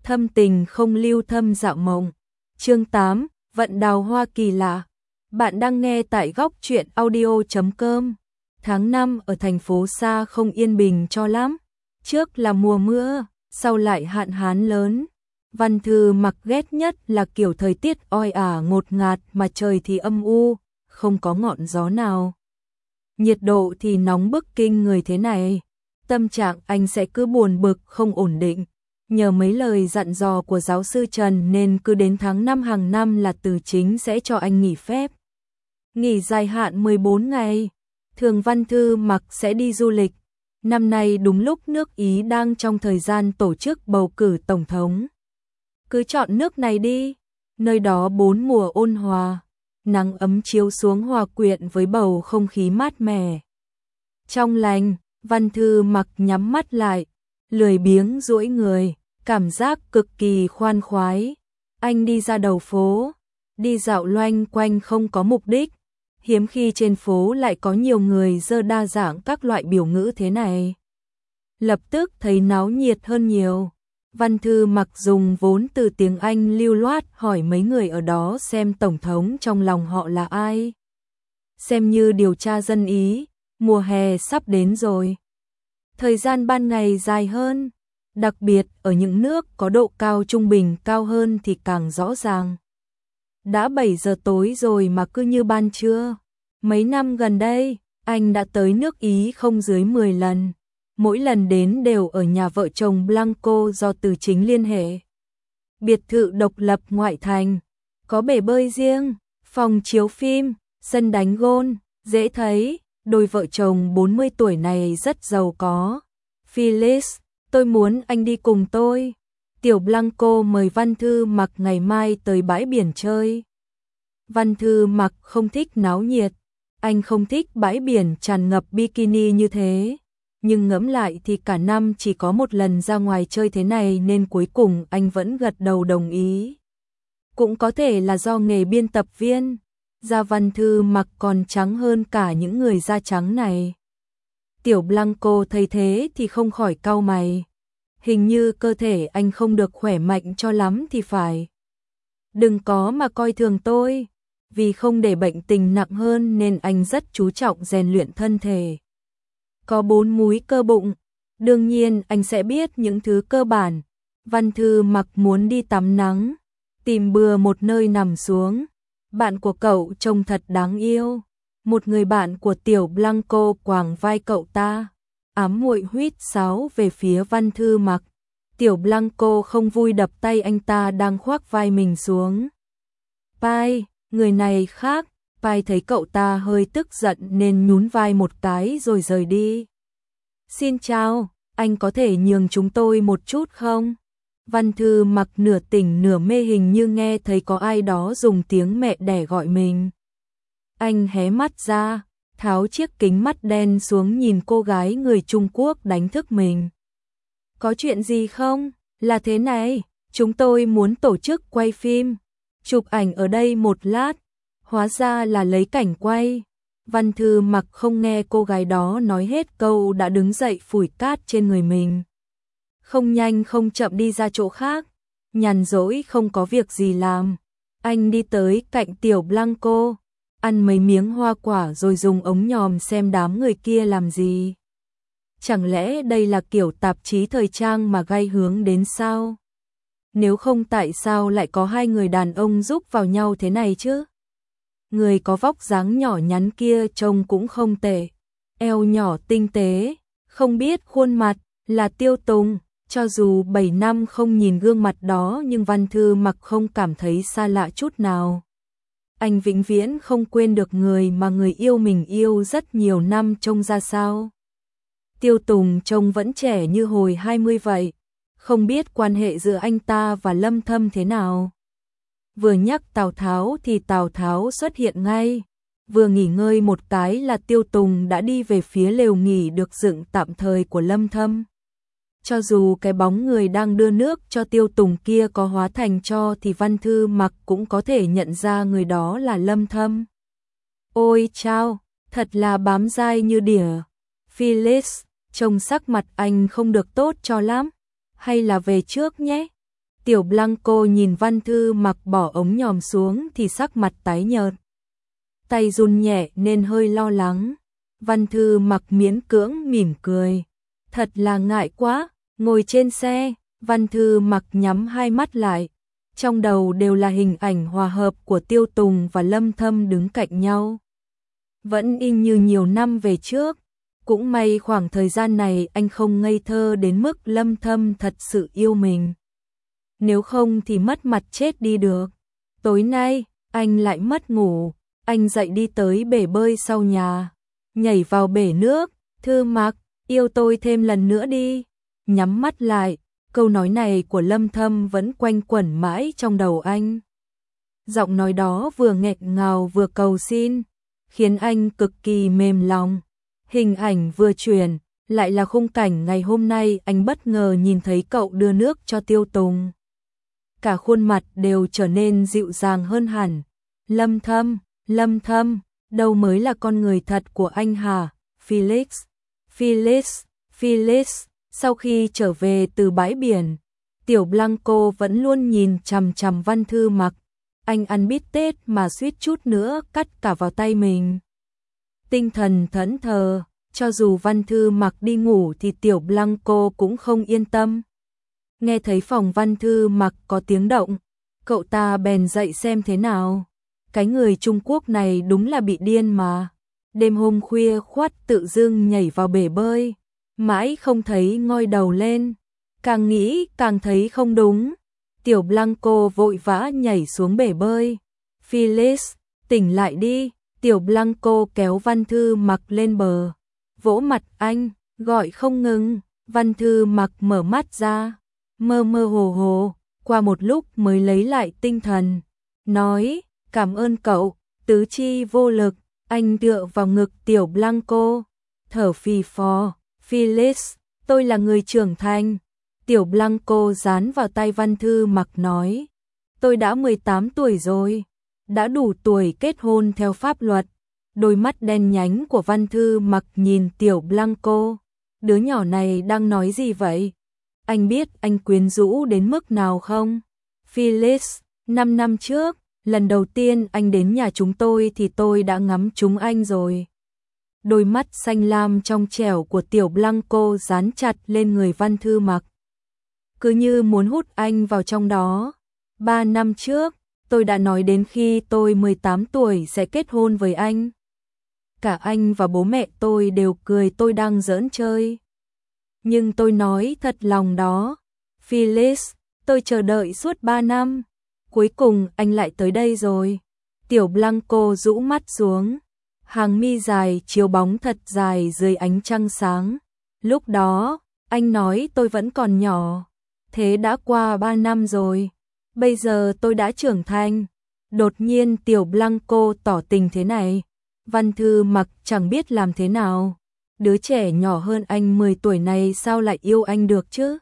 Thâm tình không lưu thâm dạo mộng. Chương 8, vận đào hoa kỳ lạ. Bạn đang nghe tại góc truyện audio.com. Tháng 5 ở thành phố xa không yên bình cho lắm. Trước là mùa mưa, sau lại hạn hán lớn. Văn Thư Mặc ghét nhất là kiểu thời tiết oi ả ngột ngạt mà trời thì âm u, không có ngọn gió nào. Nhiệt độ thì nóng bức kinh người thế này. Tâm trạng anh sẽ cứ buồn bực không ổn định. Nhờ mấy lời dặn dò của giáo sư Trần nên cứ đến tháng 5 hàng năm là Từ Chính sẽ cho anh nghỉ phép. Nghỉ dài hạn 14 ngày. Thường Văn Thư Mặc sẽ đi du lịch. Năm nay đúng lúc nước Ý đang trong thời gian tổ chức bầu cử tổng thống. Cứ chọn nước này đi. Nơi đó 4 mùa ôn hòa. Nắng ấm chiếu xuống hòa quyện với bầu không khí mát mẻ. Trong lành, Văn Thư Mặc nhắm mắt lại, lười biếng duỗi người, cảm giác cực kỳ khoan khoái. Anh đi ra đầu phố, đi dạo loanh quanh không có mục đích. Hiếm khi trên phố lại có nhiều người giơ đa dạng các loại biểu ngữ thế này. Lập tức thấy náo nhiệt hơn nhiều. Văn Thư Mặc dùng vốn từ tiếng Anh lưu loát hỏi mấy người ở đó xem tổng thống trong lòng họ là ai. Xem như điều tra dân Ý, mùa hè sắp đến rồi. Thời gian ban ngày dài hơn, đặc biệt ở những nước có độ cao trung bình cao hơn thì càng rõ ràng. Đã 7 giờ tối rồi mà cứ như ban trưa. Mấy năm gần đây, anh đã tới nước Ý không dưới 10 lần. Mỗi lần đến đều ở nhà vợ chồng Blanco do Từ Chính liên hệ. Biệt thự độc lập ngoại thành, có bể bơi riêng, phòng chiếu phim, sân đánh gôn, dễ thấy, đôi vợ chồng 40 tuổi này rất giàu có. Phyllis, tôi muốn anh đi cùng tôi. Tiểu Blanco mời Văn Thư Mặc ngày mai tới bãi biển chơi. Văn Thư Mặc không thích náo nhiệt, anh không thích bãi biển tràn ngập bikini như thế. Nhưng ngẫm lại thì cả năm chỉ có một lần ra ngoài chơi thế này nên cuối cùng anh vẫn gật đầu đồng ý. Cũng có thể là do nghề biên tập viên, da Văn Thư Mặc còn trắng hơn cả những người da trắng này. Tiểu Blanco thấy thế thì không khỏi cau mày. Hình như cơ thể anh không được khỏe mạnh cho lắm thì phải. Đừng có mà coi thường tôi. Vì không để bệnh tình nặng hơn nên anh rất chú trọng rèn luyện thân thể. Có 4 múi cơ bụng, đương nhiên anh sẽ biết những thứ cơ bản. Văn Thư Mặc muốn đi tắm nắng, tìm bừa một nơi nằm xuống. Bạn của cậu trông thật đáng yêu. Một người bạn của Tiểu Blanco quàng vai cậu ta, ám muội huýt sáo về phía Văn Thư Mặc. Tiểu Blanco không vui đập tay anh ta đang khoác vai mình xuống. Pai, người này khác. Pai thấy cậu ta hơi tức giận nên nhún vai một cái rồi rời đi. Xin chào, anh có thể nhường chúng tôi một chút không? Văn Thư Mặc nửa tỉnh nửa mê, hình như nghe thấy có ai đó dùng tiếng mẹ đẻ gọi mình. Anh hé mắt ra, tháo chiếc kính mắt đen xuống nhìn cô gái người Trung Quốc đánh thức mình. Có chuyện gì không? Là thế này, chúng tôi muốn tổ chức quay phim, chụp ảnh ở đây một lát. Hóa ra là lấy cảnh quay. Văn Thư Mặc không nghe cô gái đó nói hết câu đã đứng dậy phủi cát trên người mình. Không nhanh không chậm đi ra chỗ khác. Nhàn rỗi không có việc gì làm, anh đi tới cạnh Tiểu Blanco, ăn mấy miếng hoa quả rồi dùng ống nhòm xem đám người kia làm gì. Chẳng lẽ đây là kiểu tạp chí thời trang mà gai hướng đến sao? Nếu không tại sao lại có hai người đàn ông giúp vào nhau thế này chứ? Người có vóc dáng nhỏ nhắn kia trông cũng không tệ, eo nhỏ tinh tế, không biết khuôn mặt, là Tiêu Tùng. Cho dù 7 năm không nhìn gương mặt đó nhưng Văn Thư Mặc không cảm thấy xa lạ chút nào. Anh vĩnh viễn không quên được người mà người yêu mình yêu rất nhiều năm trông ra sao. Tiêu Tùng trông vẫn trẻ như hồi 20 vậy, không biết quan hệ giữa anh ta và Lâm Thâm thế nào. Vừa nhắc Tào Tháo thì Tào Tháo xuất hiện ngay, vừa nghỉ ngơi một cái là Tiêu Tùng đã đi về phía lều nghỉ được dựng tạm thời của Lâm Thâm. Cho dù cái bóng người đang đưa nước cho Tiêu Tùng kia có hóa thành tro thì Văn Thư Mặc cũng có thể nhận ra người đó là Lâm Thâm. Ôi chao, thật là bám dai như đỉa. Phyllis, trông sắc mặt anh không được tốt cho lắm, hay là về trước nhé. Tiểu Blanco nhìn Văn Thư Mặc bỏ ống nhòm xuống thì sắc mặt tái nhợt. Tay run nhẹ nên hơi lo lắng. Văn Thư Mặc miễn cưỡng mỉm cười. Thật là ngại quá, ngồi trên xe, Văn Thư Mặc nhắm hai mắt lại. Trong đầu đều là hình ảnh hòa hợp của Tiêu Tùng và Lâm Thâm đứng cạnh nhau. Vẫn y như nhiều năm về trước. Cũng may khoảng thời gian này anh không ngây thơ đến mức Lâm Thâm thật sự yêu mình. Nếu không thì mất mặt chết đi được. Tối nay, anh lại mất ngủ. Anh dậy đi tới bể bơi sau nhà. Nhảy vào bể nước. Thư Mặc, yêu tôi thêm lần nữa đi. Nhắm mắt lại. Câu nói này của Lâm Thâm vẫn quanh quẩn mãi trong đầu anh. Giọng nói đó vừa nghẹn ngào vừa cầu xin, khiến anh cực kỳ mềm lòng. Hình ảnh vừa chuyển, lại là khung cảnh ngày hôm nay anh bất ngờ nhìn thấy cậu đưa nước cho Tiêu Tùng. Cả khuôn mặt đều trở nên dịu dàng hơn hẳn. Lâm Thâm, đâu mới là con người thật của anh hả? Felix. Sau khi trở về từ bãi biển, Tiểu Blanco vẫn luôn nhìn chằm chằm Văn Thư Mặc. Anh ăn bít tết mà suýt chút nữa cắt cả vào tay mình. Tinh thần thẫn thờ, cho dù Văn Thư Mặc đi ngủ thì Tiểu Blanco cũng không yên tâm. Nghe thấy phòng Văn Thư Mặc có tiếng động, cậu ta bèn dậy xem thế nào. Cái người Trung Quốc này đúng là bị điên mà. Đêm hôm khuya khoắt tự dưng nhảy vào bể bơi, mãi không thấy ngoi đầu lên. Càng nghĩ càng thấy không đúng. Tiểu Blanco vội vã nhảy xuống bể bơi. Felix, tỉnh lại đi. Tiểu Blanco kéo Văn Thư Mặc lên bờ, vỗ mặt anh, gọi không ngừng. Văn Thư Mặc mở mắt ra, mơ mơ hồ hồ, qua một lúc mới lấy lại tinh thần. Nói, cảm ơn cậu, tứ chi vô lực. Anh tựa vào ngực Tiểu Blanco, thở phì phò. Felix, tôi là người trưởng thành. Tiểu Blanco dán vào tay Văn Thư Mặc nói, tôi đã 18 tuổi rồi, đã đủ tuổi kết hôn theo pháp luật. Đôi mắt đen nhánh của Văn Thư Mặc nhìn Tiểu Blanco, đứa nhỏ này đang nói gì vậy? Anh biết anh quyến rũ đến mức nào không? Felix, 5 năm trước, lần đầu tiên anh đến nhà chúng tôi thì tôi đã ngắm trúng anh rồi. Đôi mắt xanh lam trong trẻo của Tiểu Blanco dán chặt lên người Văn Thư Mặc, cứ như muốn hút anh vào trong đó. 3 năm trước, tôi đã nói đến khi tôi 18 tuổi sẽ kết hôn với anh. Cả anh và bố mẹ tôi đều cười tôi đang giỡn chơi. Nhưng tôi nói thật lòng đó. Felix, tôi chờ đợi suốt 3 năm. Cuối cùng anh lại tới đây rồi. Tiểu Blanco rũ mắt xuống. Hàng mi dài chiếu bóng thật dài dưới ánh trăng sáng. Lúc đó, anh nói tôi vẫn còn nhỏ. Thế đã qua 3 năm rồi. Bây giờ tôi đã trưởng thành. Đột nhiên Tiểu Blanco tỏ tình thế này. Văn Thư Mặc chẳng biết làm thế nào. Đứa trẻ nhỏ hơn anh 10 tuổi này sao lại yêu anh được chứ?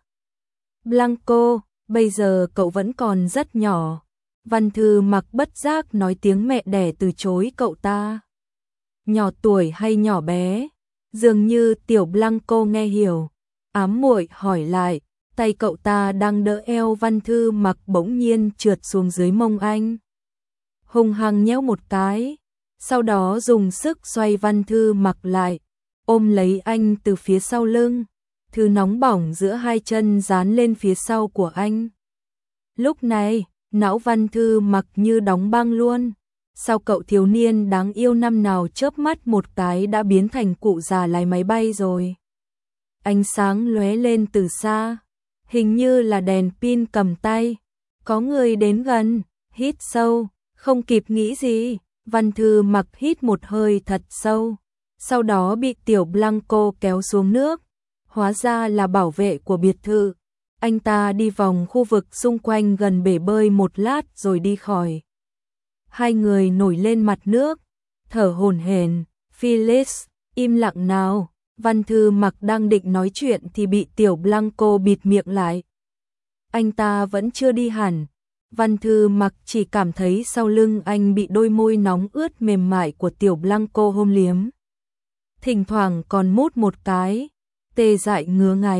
Blanco, bây giờ cậu vẫn còn rất nhỏ. Văn Thư Mặc bất giác nói tiếng mẹ đẻ từ chối cậu ta. Nhỏ tuổi hay nhỏ bé? Dường như Tiểu Blanco nghe hiểu. Ám muội hỏi lại, tay cậu ta đang đỡ eo Văn Thư Mặc bỗng nhiên trượt xuống dưới mông anh. Hung hăng nhéo một cái, sau đó dùng sức xoay Văn Thư Mặc lại, ôm lấy anh từ phía sau lưng, thứ nóng bỏng giữa hai chân dán lên phía sau của anh. Lúc này, não Văn Thư Mặc như đóng băng luôn. Sao cậu thiếu niên đáng yêu năm nào chớp mắt một cái đã biến thành cụ già lái máy bay rồi. Ánh sáng lóe lên từ xa, hình như là đèn pin cầm tay. Có người đến gần, hít sâu, không kịp nghĩ gì, Văn Thư Mặc hít một hơi thật sâu, sau đó bị Tiểu Blanco kéo xuống nước. Hóa ra là bảo vệ của biệt thự. Anh ta đi vòng khu vực xung quanh gần bể bơi một lát rồi đi khỏi. Hai người nổi lên mặt nước, thở hổn hển. Felix, im lặng nào. Văn Thư Mặc đang định nói chuyện thì bị Tiểu Blanco bịt miệng lại. Anh ta vẫn chưa đi hẳn. Văn Thư Mặc chỉ cảm thấy sau lưng anh bị đôi môi nóng ướt mềm mại của Tiểu Blanco hôn liếm. Thỉnh thoảng còn mút một cái, tê dại ngứa ngáy.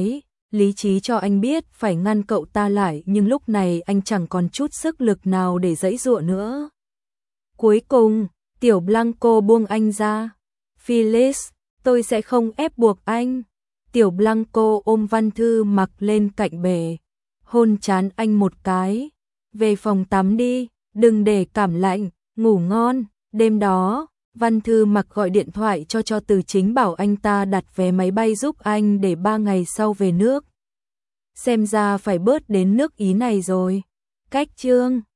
lý trí cho anh biết phải ngăn cậu ta lại, nhưng lúc này anh chẳng còn chút sức lực nào để giãy giụa nữa. Cuối cùng, Tiểu Blanco buông anh ra. Felix, tôi sẽ không ép buộc anh. Tiểu Blanco ôm Văn Thư Mặc lên cạnh bể, hôn trán anh một cái. Về phòng tắm đi, đừng để cảm lạnh, ngủ ngon. Đêm đó, Văn Thư Mặc gọi điện thoại cho Từ Chính bảo anh ta đặt vé máy bay giúp anh để 3 ngày sau về nước. Xem ra phải bớt đến nước Ý này rồi. Cách chương